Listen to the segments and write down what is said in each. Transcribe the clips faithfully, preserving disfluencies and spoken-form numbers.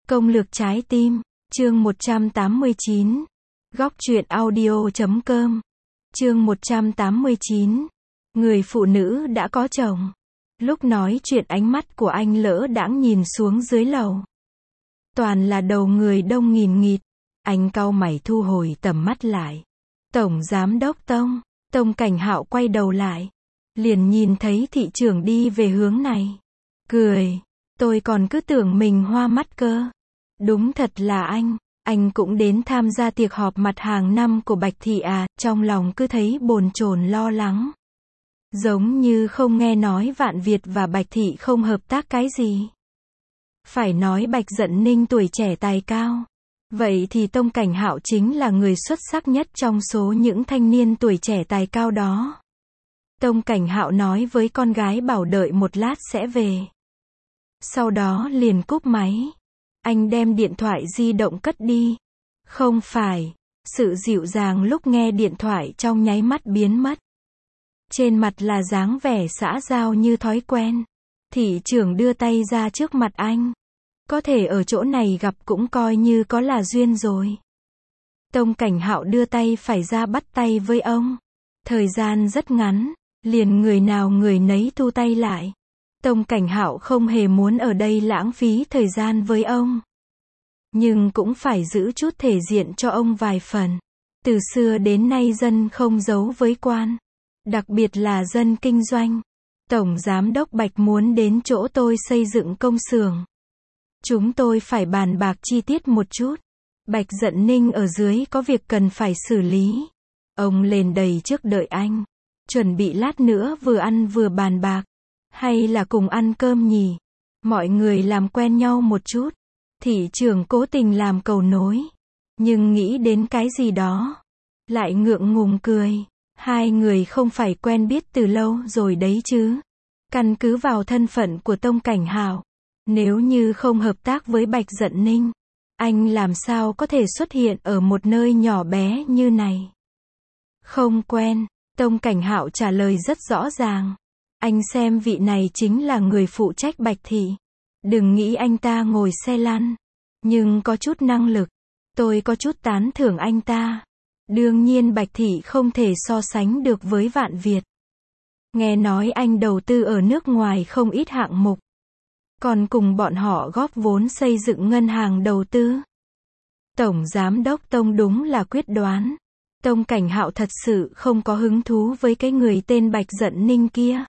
Công lược trái tim, chương một trăm tám mươi chín. Góc truyện audio chấm com. Chương một trăm tám mươi chín. Người phụ nữ đã có chồng. Lúc nói chuyện ánh mắt của anh lỡ đãng nhìn xuống dưới lầu. Toàn là đầu người đông nghìn nghịt. Anh cau mày thu hồi tầm mắt lại. Tổng giám đốc Tông, Tông Cảnh Hạo quay đầu lại. Liền nhìn thấy thị trưởng đi về hướng này. Cười, tôi còn cứ tưởng mình hoa mắt cơ. Đúng thật là anh, anh cũng đến tham gia tiệc họp mặt hàng năm của Bạch Thị à, trong lòng cứ thấy bồn chồn lo lắng. Giống như không nghe nói Vạn Việt và Bạch Thị không hợp tác cái gì. Phải nói Bạch Dận Ninh tuổi trẻ tài cao. Vậy thì Tông Cảnh Hạo chính là người xuất sắc nhất trong số những thanh niên tuổi trẻ tài cao đó. Tông Cảnh Hạo nói với con gái bảo đợi một lát sẽ về. Sau đó liền cúp máy. Anh đem điện thoại di động cất đi. Không phải, sự dịu dàng lúc nghe điện thoại trong nháy mắt biến mất. Trên mặt là dáng vẻ xã giao như thói quen. Thị trưởng đưa tay ra trước mặt anh. Có thể ở chỗ này gặp cũng coi như có là duyên rồi. Tông Cảnh Hạo đưa tay phải ra bắt tay với ông. Thời gian rất ngắn, liền người nào người nấy thu tay lại. Tông Cảnh Hạo không hề muốn ở đây lãng phí thời gian với ông. Nhưng cũng phải giữ chút thể diện cho ông vài phần. Từ xưa đến nay dân không giấu với quan. Đặc biệt là dân kinh doanh. Tổng Giám đốc Bạch muốn đến chỗ tôi xây dựng công xưởng. Chúng tôi phải bàn bạc chi tiết một chút. Bạch Dận Ninh ở dưới có việc cần phải xử lý. Ông lên đầy trước đợi anh. Chuẩn bị lát nữa vừa ăn vừa bàn bạc. Hay là cùng ăn cơm nhỉ? Mọi người làm quen nhau một chút. Thị trưởng cố tình làm cầu nối. Nhưng nghĩ đến cái gì đó. Lại ngượng ngùng cười. Hai người không phải quen biết từ lâu rồi đấy chứ. Căn cứ vào thân phận của Tông Cảnh Hạo. Nếu như không hợp tác với Bạch Dận Ninh. Anh làm sao có thể xuất hiện ở một nơi nhỏ bé như này? Không quen. Tông Cảnh Hạo trả lời rất rõ ràng. Anh xem vị này chính là người phụ trách Bạch Thị. Đừng nghĩ anh ta ngồi xe lăn. Nhưng có chút năng lực. Tôi có chút tán thưởng anh ta. Đương nhiên Bạch Thị không thể so sánh được với Vạn Việt. Nghe nói anh đầu tư ở nước ngoài không ít hạng mục. Còn cùng bọn họ góp vốn xây dựng ngân hàng đầu tư. Tổng Giám đốc Tông đúng là quyết đoán. Tông Cảnh Hạo thật sự không có hứng thú với cái người tên Bạch Dận Ninh kia.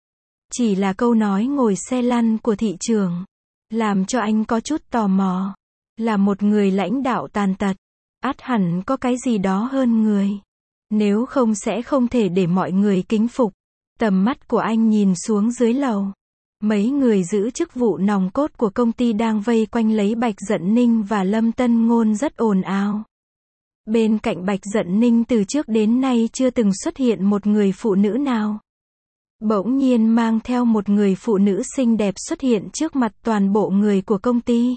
Chỉ là câu nói ngồi xe lăn của thị trường. Làm cho anh có chút tò mò. Là một người lãnh đạo tàn tật. Ắt hẳn có cái gì đó hơn người. Nếu không sẽ không thể để mọi người kính phục. Tầm mắt của anh nhìn xuống dưới lầu. Mấy người giữ chức vụ nòng cốt của công ty đang vây quanh lấy Bạch Dận Ninh và Lâm Tân Ngôn rất ồn ào. Bên cạnh Bạch Dận Ninh từ trước đến nay chưa từng xuất hiện một người phụ nữ nào. Bỗng nhiên mang theo một người phụ nữ xinh đẹp xuất hiện trước mặt toàn bộ người của công ty.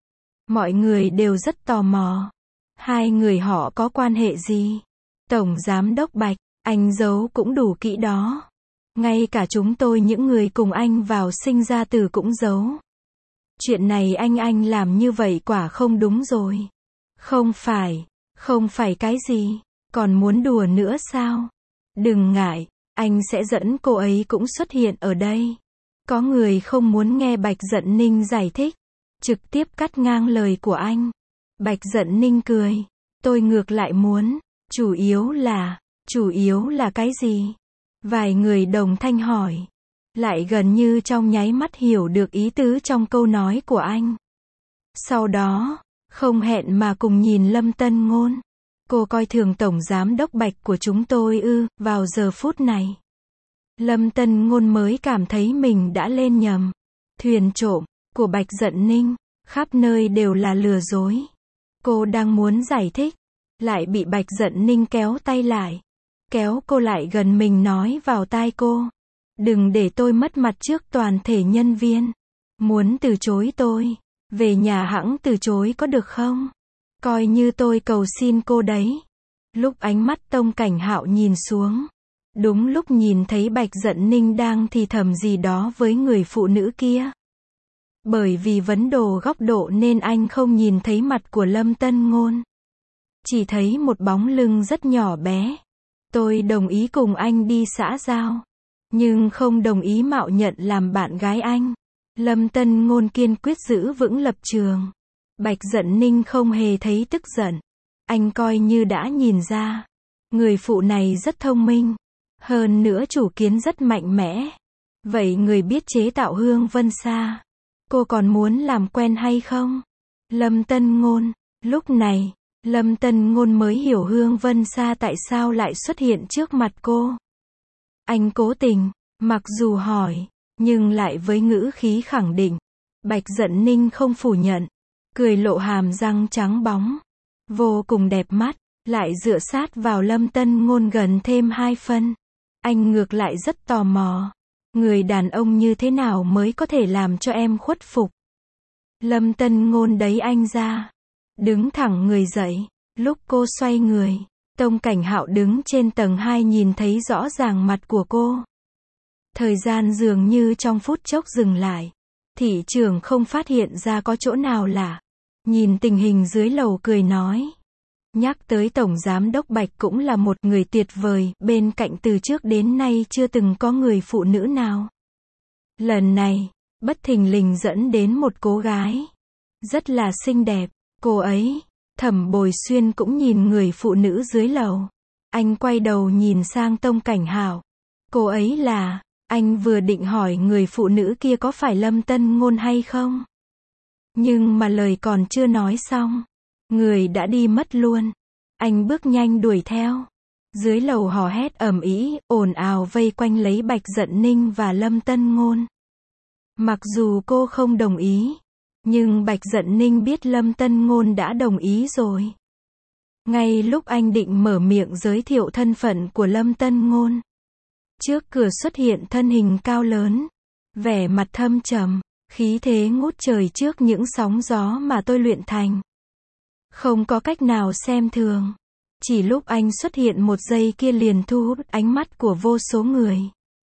Mọi người đều rất tò mò. Hai người họ có quan hệ gì? Tổng Giám đốc Bạch, anh giấu cũng đủ kỹ đó. Ngay cả chúng tôi những người cùng anh vào sinh ra tử cũng giấu. Chuyện này anh anh làm như vậy quả không đúng rồi. Không phải, không phải cái gì, còn muốn đùa nữa sao? Đừng ngại, anh sẽ dẫn cô ấy cũng xuất hiện ở đây. Có người không muốn nghe Bạch Dận Ninh giải thích. Trực tiếp cắt ngang lời của anh. Bạch Dận Ninh cười. Tôi ngược lại muốn. Chủ yếu là, chủ yếu là cái gì? Vài người đồng thanh hỏi. Lại gần như trong nháy mắt hiểu được ý tứ trong câu nói của anh. Sau đó, không hẹn mà cùng nhìn Lâm Tân Ngôn. Cô coi thường Tổng Giám đốc Bạch của chúng tôi ư, vào giờ phút này. Lâm Tân Ngôn mới cảm thấy mình đã lên nhầm. Thuyền trộm của Bạch Dận Ninh, khắp nơi đều là lừa dối. Cô đang muốn giải thích, lại bị Bạch Dận Ninh kéo tay lại. Kéo cô lại gần mình nói vào tai cô. Đừng để tôi mất mặt trước toàn thể nhân viên. Muốn từ chối tôi, về nhà hẵng từ chối có được không? Coi như tôi cầu xin cô đấy. Lúc ánh mắt Tông Cảnh Hạo nhìn xuống. Đúng lúc nhìn thấy Bạch Dận Ninh đang thì thầm gì đó với người phụ nữ kia. Bởi vì vấn đồ góc độ nên anh không nhìn thấy mặt của Lâm Tân Ngôn. Chỉ thấy một bóng lưng rất nhỏ bé. Tôi đồng ý cùng anh đi xã giao. Nhưng không đồng ý mạo nhận làm bạn gái anh. Lâm Tân Ngôn kiên quyết giữ vững lập trường. Bạch Dận Ninh không hề thấy tức giận. Anh coi như đã nhìn ra. Người phụ này rất thông minh. Hơn nữa chủ kiến rất mạnh mẽ. Vậy người biết chế tạo hương vân sa, cô còn muốn làm quen hay không? Lâm Tân Ngôn. Lúc này, Lâm Tân Ngôn mới hiểu hương vân sa tại sao lại xuất hiện trước mặt cô. Anh cố tình, mặc dù hỏi, nhưng lại với ngữ khí khẳng định. Bạch Dận Ninh không phủ nhận. Cười lộ hàm răng trắng bóng. Vô cùng đẹp mắt. Lại dựa sát vào Lâm Tân Ngôn gần thêm hai phân. Anh ngược lại rất tò mò. Người đàn ông như thế nào mới có thể làm cho em khuất phục? Lâm Tân Ngôn đẩy anh ra. Đứng thẳng người dậy. Lúc cô xoay người, Tông Cảnh Hạo đứng trên tầng hai nhìn thấy rõ ràng mặt của cô. Thời gian dường như trong phút chốc dừng lại. Thị trưởng không phát hiện ra có chỗ nào lạ. Nhìn tình hình dưới lầu cười nói. Nhắc tới Tổng Giám Đốc Bạch cũng là một người tuyệt vời, bên cạnh từ trước đến nay chưa từng có người phụ nữ nào. Lần này, bất thình lình dẫn đến một cô gái. Rất là xinh đẹp, cô ấy. Thẩm Bồi Xuyên cũng nhìn người phụ nữ dưới lầu. Anh quay đầu nhìn sang Tông Cảnh Hạo. Cô ấy là, anh vừa định hỏi người phụ nữ kia có phải Lâm Tân Ngôn hay không. Nhưng mà lời còn chưa nói xong. Người đã đi mất luôn. Anh bước nhanh đuổi theo. Dưới lầu hò hét ầm ĩ, ồn ào vây quanh lấy Bạch Dận Ninh và Lâm Tân Ngôn. Mặc dù cô không đồng ý, nhưng Bạch Dận Ninh biết Lâm Tân Ngôn đã đồng ý rồi. Ngay lúc anh định mở miệng giới thiệu thân phận của Lâm Tân Ngôn, trước cửa xuất hiện thân hình cao lớn, vẻ mặt thâm trầm, khí thế ngút trời trước những sóng gió mà tôi luyện thành. Không có cách nào xem thường. Chỉ lúc anh xuất hiện một giây kia liền thu hút ánh mắt của vô số người.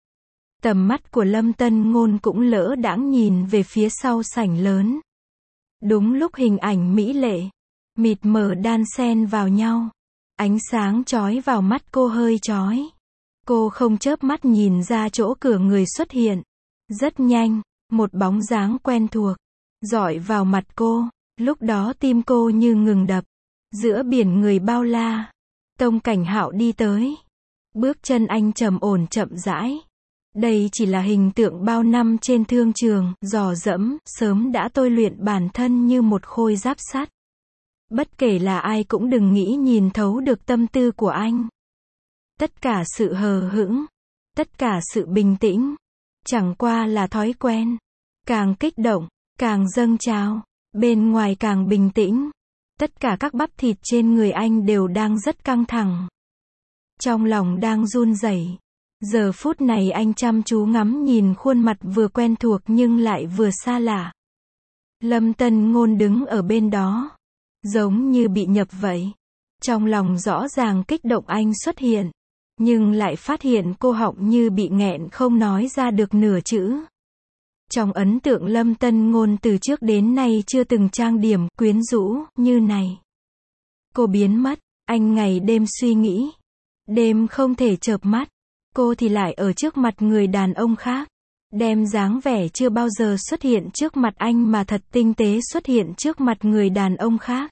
Tầm mắt của Lâm Tân Ngôn cũng lỡ đãng nhìn về phía sau sảnh lớn. Đúng lúc hình ảnh mỹ lệ, mịt mờ đan xen vào nhau. Ánh sáng chói vào mắt cô hơi chói. Cô không chớp mắt nhìn ra chỗ cửa người xuất hiện. Rất nhanh, một bóng dáng quen thuộc dọi vào mặt cô. Lúc đó tim cô như ngừng đập. Giữa biển người bao la, Tông Cảnh Hạo đi tới. Bước chân anh trầm ổn chậm rãi. Đây chỉ là hình tượng bao năm trên thương trường, dò dẫm, sớm đã tôi luyện bản thân như một khôi giáp sắt. Bất kể là ai cũng đừng nghĩ nhìn thấu được tâm tư của anh. Tất cả sự hờ hững, tất cả sự bình tĩnh, chẳng qua là thói quen. Càng kích động, càng dâng trào, bên ngoài càng bình tĩnh. Tất cả các bắp thịt trên người anh đều đang rất căng thẳng. Trong lòng đang run rẩy. Giờ phút này anh chăm chú ngắm nhìn khuôn mặt vừa quen thuộc nhưng lại vừa xa lạ. Lâm Tân Ngôn đứng ở bên đó, giống như bị nhập vậy. Trong lòng rõ ràng kích động anh xuất hiện, nhưng lại phát hiện cô họng như bị nghẹn không nói ra được nửa chữ. Trong ấn tượng Lâm Tân Ngôn từ trước đến nay chưa từng trang điểm, quyến rũ, như này. Cô biến mất, anh ngày đêm suy nghĩ. Đêm không thể chợp mắt. Cô thì lại ở trước mặt người đàn ông khác. Đem dáng vẻ chưa bao giờ xuất hiện trước mặt anh mà thật tinh tế xuất hiện trước mặt người đàn ông khác.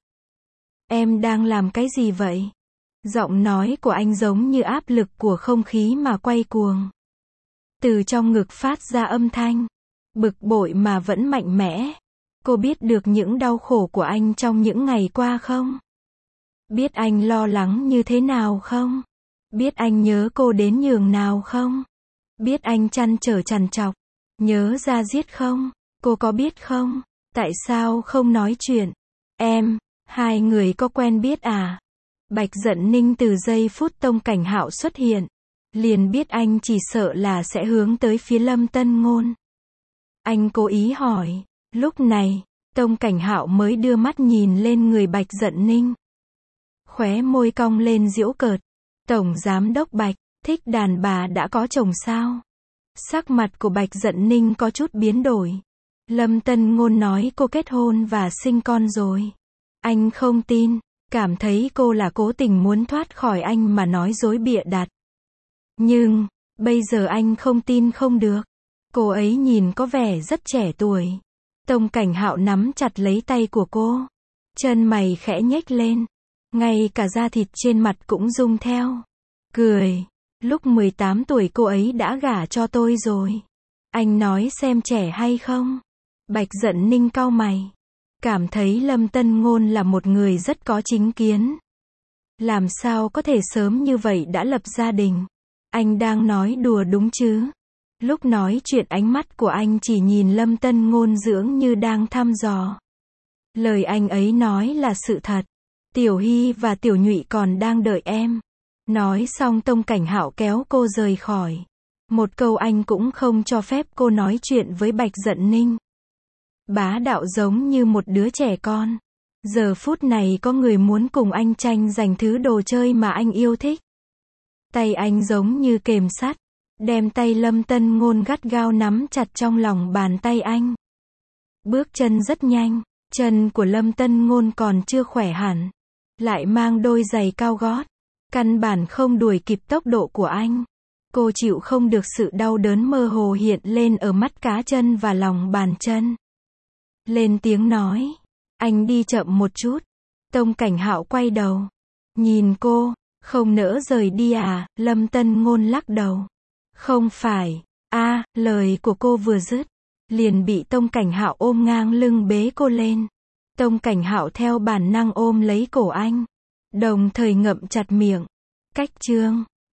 Em đang làm cái gì vậy? Giọng nói của anh giống như áp lực của không khí mà quay cuồng. Từ trong ngực phát ra âm thanh. Bực bội mà vẫn mạnh mẽ. Cô biết được những đau khổ của anh trong những ngày qua không? Biết anh lo lắng như thế nào không? Biết anh nhớ cô đến nhường nào không? Biết anh trăn trở trằn trọc, nhớ ra giết không? Cô có biết không? Tại sao không nói chuyện? Em, hai người có quen biết à? Bạch Dận Ninh từ giây phút Tông Cảnh Hạo xuất hiện, liền biết anh chỉ sợ là sẽ hướng tới phía Lâm Tân Ngôn. Anh cố ý hỏi. Lúc này, Tông Cảnh Hạo mới đưa mắt nhìn lên người Bạch Dận Ninh. Khóe môi cong lên giễu cợt. Tổng Giám Đốc Bạch, thích đàn bà đã có chồng sao? Sắc mặt của Bạch Dận Ninh có chút biến đổi. Lâm Tân Ngôn nói cô kết hôn và sinh con rồi. Anh không tin, cảm thấy cô là cố tình muốn thoát khỏi anh mà nói dối bịa đặt. Nhưng, bây giờ anh không tin không được. Cô ấy nhìn có vẻ rất trẻ tuổi. Tông Cảnh Hạo nắm chặt lấy tay của cô. Chân mày khẽ nhếch lên. Ngay cả da thịt trên mặt cũng rung theo. Cười. Lúc mười tám tuổi cô ấy đã gả cho tôi rồi. Anh nói xem trẻ hay không? Bạch Dận Ninh cau mày. Cảm thấy Lâm Tân Ngôn là một người rất có chính kiến. Làm sao có thể sớm như vậy đã lập gia đình? Anh đang nói đùa đúng chứ? Lúc nói chuyện ánh mắt của anh chỉ nhìn Lâm Tân Ngôn dưỡng như đang thăm dò. Lời anh ấy nói là sự thật. Tiểu Hy và Tiểu Nhụy còn đang đợi em. Nói xong Tông Cảnh Hạo kéo cô rời khỏi. Một câu anh cũng không cho phép cô nói chuyện với Bạch Dận Ninh. Bá đạo giống như một đứa trẻ con. Giờ phút này có người muốn cùng anh tranh giành thứ đồ chơi mà anh yêu thích. Tay anh giống như kềm sắt, đem tay Lâm Tân Ngôn gắt gao nắm chặt trong lòng bàn tay anh. Bước chân rất nhanh, chân của Lâm Tân Ngôn còn chưa khỏe hẳn, lại mang đôi giày cao gót, căn bản không đuổi kịp tốc độ của anh. Cô chịu không được sự đau đớn mơ hồ hiện lên ở mắt cá chân và lòng bàn chân. Lên tiếng nói, anh đi chậm một chút. Tông Cảnh Hạo quay đầu, nhìn cô, không nỡ rời đi à? Lâm Tân Ngôn lắc đầu. Không phải, a, lời của cô vừa dứt, liền bị Tông Cảnh Hạo ôm ngang lưng bế cô lên. Tông Cảnh Hạo theo bản năng ôm lấy cổ anh, đồng thời ngậm chặt miệng. Cách chương